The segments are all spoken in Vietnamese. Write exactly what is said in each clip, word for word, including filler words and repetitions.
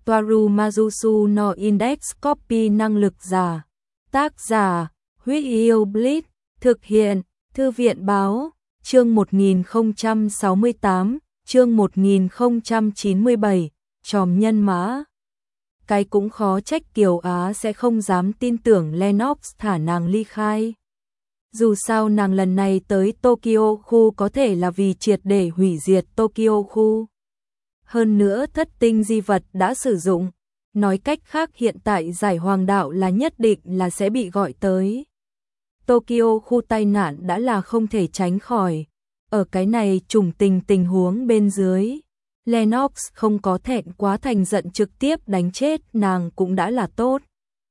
Toaru Majusu no Index Copy năng lực giả. Tác giả, Huyết Yêu Blitz, thực hiện, Thư viện báo, chương một nghìn không trăm sáu mươi tám, chương một nghìn không trăm chín mươi bảy, tròm nhân mã. Cái cũng khó trách Kiều Á sẽ không dám tin tưởng Lennox thả nàng ly khai. Dù sao nàng lần này tới Tokyo khu có thể là vì triệt để hủy diệt Tokyo khu. Hơn nữa thất tinh di vật đã sử dụng, nói cách khác hiện tại giải hoàng đạo là nhất định là sẽ bị gọi tới. Tokyo khu tai nạn đã là không thể tránh khỏi. Ở cái này trùng tình tình huống bên dưới, Lennox không có thẹn quá thành giận trực tiếp đánh chết nàng cũng đã là tốt.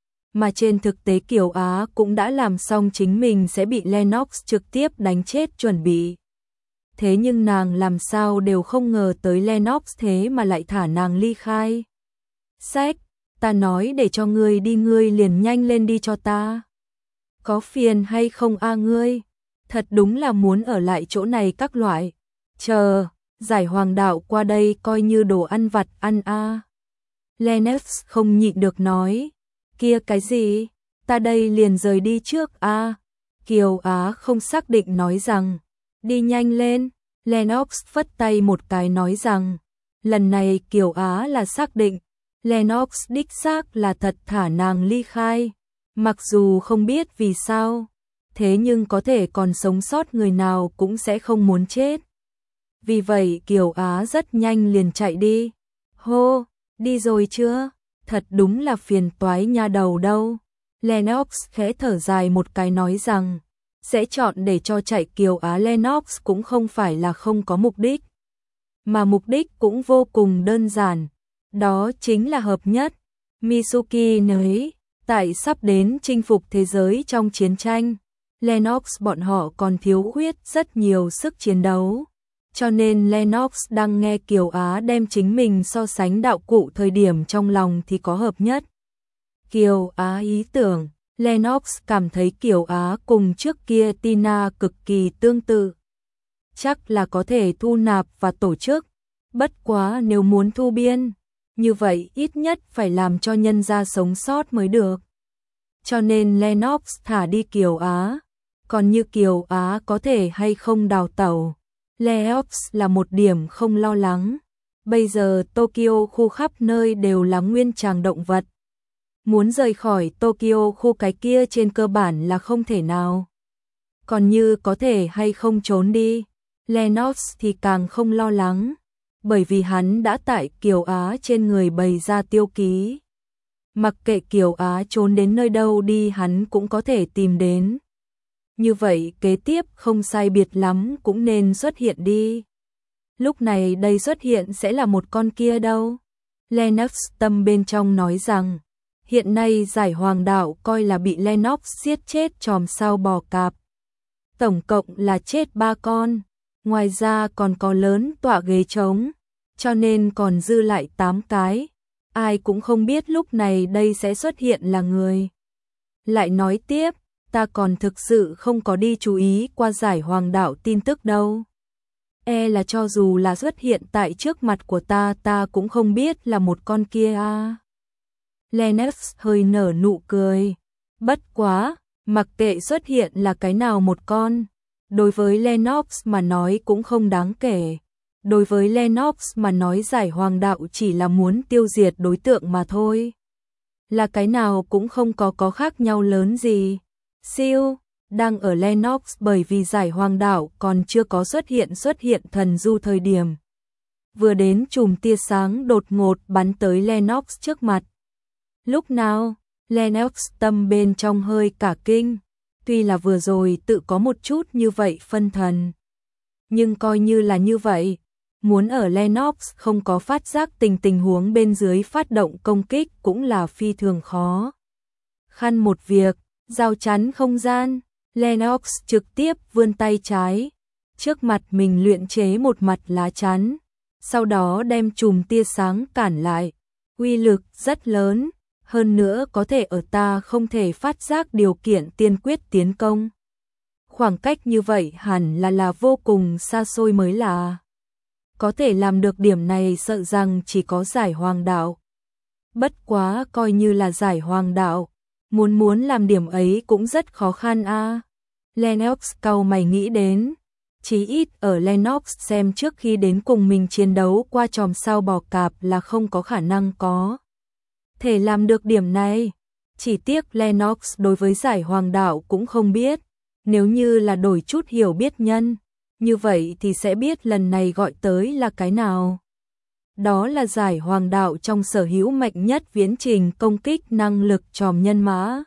Mà trên thực tế Kiều Á cũng đã làm xong chính mình sẽ bị Lennox trực tiếp đánh chết chuẩn bị. Thế nhưng nàng làm sao đều không ngờ tới Lennox thế mà lại thả nàng ly khai. Sách, ta nói để cho ngươi đi ngươi liền nhanh lên đi cho ta. Có phiền hay không a ngươi? Thật đúng là muốn ở lại chỗ này các loại. Chờ, giải hoàng đạo qua đây coi như đồ ăn vặt ăn a. Lennox không nhịn được nói. Kia cái gì? Ta đây liền rời đi trước a. Kiều Á không xác định nói rằng. Đi nhanh lên. Lennox phất tay một cái nói rằng. Lần này Kiều Á là xác định. Lennox đích xác là thật thả nàng ly khai. Mặc dù không biết vì sao. Thế nhưng có thể còn sống sót người nào cũng sẽ không muốn chết. Vì vậy Kiều Á rất nhanh liền chạy đi. Hô, đi rồi chưa? Thật đúng là phiền toái nha đầu đâu. Lennox khẽ thở dài một cái nói rằng, sẽ chọn để cho chạy Kiều Á. Lennox cũng không phải là không có mục đích. Mà mục đích cũng vô cùng đơn giản. Đó chính là hợp nhất. Mitsuki nói, tại sắp đến chinh phục thế giới trong chiến tranh, Lennox bọn họ còn thiếu khuyết rất nhiều sức chiến đấu. Cho nên Lennox đang nghe Kiều Á đem chính mình so sánh đạo cụ thời điểm trong lòng thì có hợp nhất. Kiều Á ý tưởng, Lennox cảm thấy Kiều Á cùng trước kia Tina cực kỳ tương tự. Chắc là có thể thu nạp và tổ chức. Bất quá nếu muốn thu biên, như vậy ít nhất phải làm cho nhân gia sống sót mới được. Cho nên Lennox thả đi Kiều Á. Còn như Kiều Á có thể hay không đào tẩu, Lennox là một điểm không lo lắng. Bây giờ Tokyo khu khắp nơi đều là nguyên tràng động vật. Muốn rời khỏi Tokyo khu cái kia trên cơ bản là không thể nào. Còn như có thể hay không trốn đi, Lennox thì càng không lo lắng. Bởi vì hắn đã tại Kiều Á trên người bày ra tiêu ký. Mặc kệ Kiều Á trốn đến nơi đâu đi hắn cũng có thể tìm đến. Như vậy kế tiếp không sai biệt lắm cũng nên xuất hiện đi. Lúc này đây xuất hiện sẽ là một con kia đâu. Lennox tâm bên trong nói rằng, hiện nay giải hoàng đạo coi là bị Lennox giết chết tròm sao bò cạp. Tổng cộng là chết ba con, ngoài ra còn có lớn tọa ghế trống, cho nên còn dư lại tám cái. Ai cũng không biết lúc này đây sẽ xuất hiện là người. Lại nói tiếp, ta còn thực sự không có đi chú ý qua giải hoàng đạo tin tức đâu. E là cho dù là xuất hiện tại trước mặt của ta ta cũng không biết là một con kia à. Lennox hơi nở nụ cười. Bất quá, mặc kệ xuất hiện là cái nào một con. Đối với Lennox mà nói cũng không đáng kể. Đối với Lennox mà nói giải hoàng đạo chỉ là muốn tiêu diệt đối tượng mà thôi. Là cái nào cũng không có có khác nhau lớn gì. Siêu, đang ở Lennox bởi vì giải hoàng đạo còn chưa có xuất hiện xuất hiện thần du thời điểm. Vừa đến chùm tia sáng đột ngột bắn tới Lennox trước mặt. Lúc nào, Lennox tâm bên trong hơi cả kinh. Tuy là vừa rồi tự có một chút như vậy phân thần. Nhưng coi như là như vậy. Muốn ở Lennox không có phát giác tình tình huống bên dưới phát động công kích cũng là phi thường khó. Khăn một việc, giao chắn không gian, Lennox trực tiếp vươn tay trái. Trước mặt mình luyện chế một mặt lá chắn, sau đó đem chùm tia sáng cản lại. Uy lực rất lớn, hơn nữa có thể ở ta không thể phát giác điều kiện tiên quyết tiến công. Khoảng cách như vậy hẳn là là vô cùng xa xôi mới là. Có thể làm được điểm này sợ rằng chỉ có giải hoàng đạo. Bất quá coi như là giải hoàng đạo, muốn muốn làm điểm ấy cũng rất khó khăn a. À. Lennox cau mày nghĩ đến, chí ít ở Lennox xem trước khi đến cùng mình chiến đấu qua chòm sao bò cạp là không có khả năng có thể làm được điểm này. Chỉ tiếc Lennox đối với giải hoàng đạo cũng không biết, nếu như là đổi chút hiểu biết nhân, như vậy thì sẽ biết lần này gọi tới là cái nào. Đó là giải hoàng đạo trong sở hữu mạnh nhất viễn trình công kích năng lực chòm nhân mã.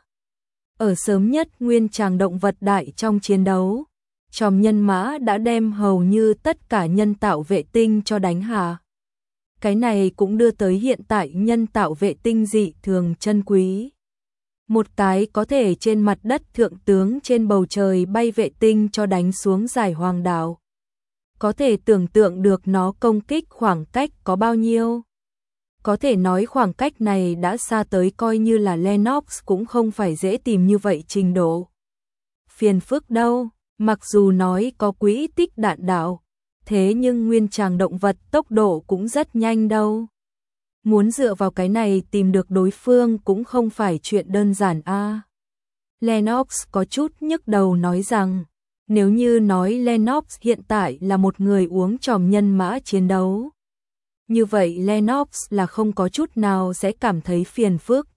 Ở sớm nhất nguyên tràng động vật đại trong chiến đấu, chòm nhân mã đã đem hầu như tất cả nhân tạo vệ tinh cho đánh hạ. Cái này cũng đưa tới hiện tại nhân tạo vệ tinh dị thường chân quý. Một cái có thể trên mặt đất thượng tướng trên bầu trời bay vệ tinh cho đánh xuống giải hoàng đạo. Có thể tưởng tượng được nó công kích khoảng cách có bao nhiêu. Có thể nói khoảng cách này đã xa tới coi như là Lennox cũng không phải dễ tìm như vậy trình độ. Phiền phức đâu, mặc dù nói có quỹ tích đạn đạo, thế nhưng nguyên tràng động vật tốc độ cũng rất nhanh đâu. Muốn dựa vào cái này tìm được đối phương cũng không phải chuyện đơn giản a. À. Lennox có chút nhức đầu nói rằng, nếu như nói Lennox hiện tại là một người uống chòm nhân mã chiến đấu, như vậy Lennox là không có chút nào sẽ cảm thấy phiền phức.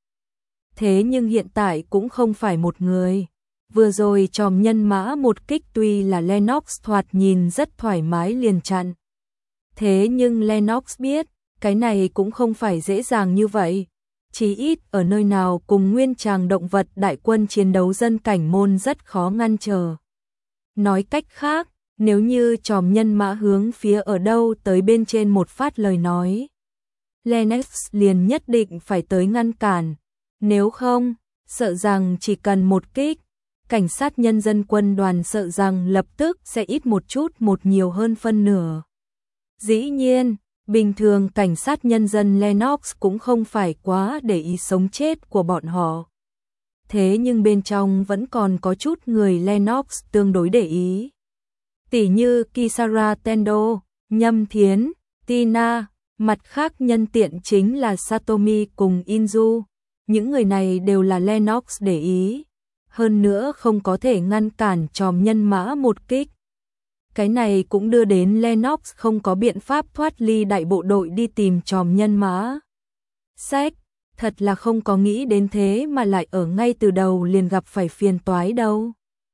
Thế nhưng hiện tại cũng không phải một người. Vừa rồi chòm nhân mã một kích tuy là Lennox thoạt nhìn rất thoải mái liền chặn. Thế nhưng Lennox biết, cái này cũng không phải dễ dàng như vậy. Chỉ ít ở nơi nào cùng nguyên tràng động vật đại quân chiến đấu dân cảnh môn rất khó ngăn trở. Nói cách khác, nếu như chòm nhân mã hướng phía ở đâu tới bên trên một phát lời nói, Lennox liền nhất định phải tới ngăn cản. Nếu không, sợ rằng chỉ cần một kích, cảnh sát nhân dân quân đoàn sợ rằng lập tức sẽ ít một chút một nhiều hơn phân nửa. Dĩ nhiên, bình thường cảnh sát nhân dân Lennox cũng không phải quá để ý sống chết của bọn họ. Thế nhưng bên trong vẫn còn có chút người Lennox tương đối để ý. Tỉ như Kisara Tendo, Nhâm Thiến, Tina, mặt khác nhân tiện chính là Satomi cùng Inju. Những người này đều là Lennox để ý. Hơn nữa không có thể ngăn cản chòm nhân mã một kích. Cái này cũng đưa đến Lennox không có biện pháp thoát ly đại bộ đội đi tìm chòm nhân mã. Sách, thật là không có nghĩ đến thế mà lại ở ngay từ đầu liền gặp phải phiền toái đâu.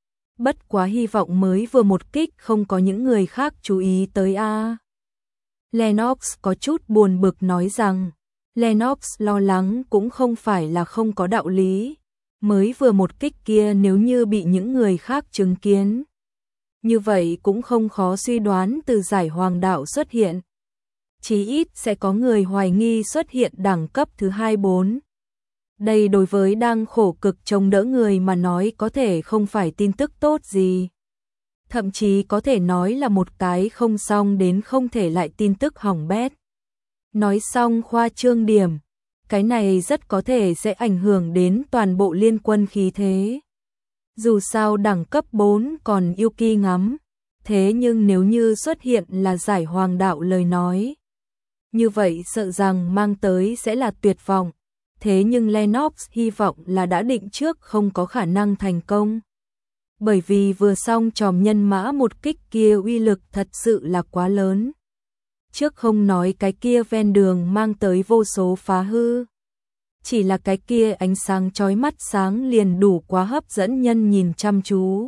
Bất quá hy vọng mới vừa một kích không có những người khác chú ý tới a. À. Lennox có chút buồn bực nói rằng, Lennox lo lắng cũng không phải là không có đạo lý. Mới vừa một kích kia nếu như bị những người khác chứng kiến, như vậy cũng không khó suy đoán từ giải hoàng đạo xuất hiện. Chí ít sẽ có người hoài nghi xuất hiện đẳng cấp thứ hai bốn. Đây đối với đang khổ cực chống đỡ người mà nói có thể không phải tin tức tốt gì. Thậm chí có thể nói là một cái không xong đến không thể lại tin tức hỏng bét. Nói xong khoa trương điểm, cái này rất có thể sẽ ảnh hưởng đến toàn bộ liên quân khí thế. Dù sao đẳng cấp bốn còn yêu kỳ ngắm, thế nhưng nếu như xuất hiện là giải hoàng đạo lời nói, như vậy sợ rằng mang tới sẽ là tuyệt vọng. Thế nhưng Lennox hy vọng là đã định trước không có khả năng thành công. Bởi vì vừa xong chòm nhân mã một kích kia uy lực thật sự là quá lớn. Trước không nói cái kia ven đường mang tới vô số phá hư. Chỉ là cái kia ánh sáng chói mắt sáng liền đủ quá hấp dẫn nhân nhìn chăm chú.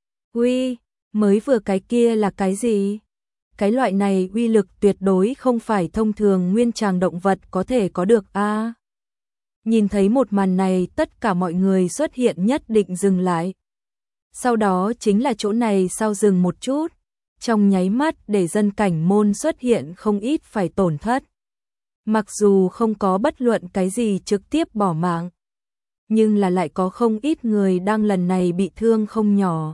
Uy, mới vừa cái kia là cái gì? Cái loại này uy lực tuyệt đối không phải thông thường nguyên tràng động vật có thể có được a. À. Nhìn thấy một màn này tất cả mọi người xuất hiện nhất định dừng lại. Sau đó chính là chỗ này sau dừng một chút, trong nháy mắt để dân cảnh môn xuất hiện không ít phải tổn thất. Mặc dù không có bất luận cái gì trực tiếp bỏ mạng, nhưng là lại có không ít người đang lần này bị thương không nhỏ.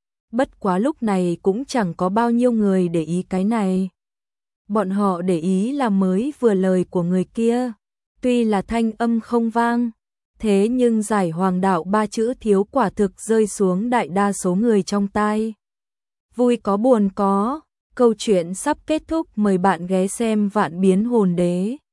Bất quá lúc này cũng chẳng có bao nhiêu người để ý cái này. Bọn họ để ý là mới vừa lời của người kia. Tuy là thanh âm không vang, thế nhưng giải hoàng đạo ba chữ thiếu quả thực rơi xuống đại đa số người trong tai. Vui có buồn có, câu chuyện sắp kết thúc, mời bạn ghé xem Vạn Biến Hồn Đế.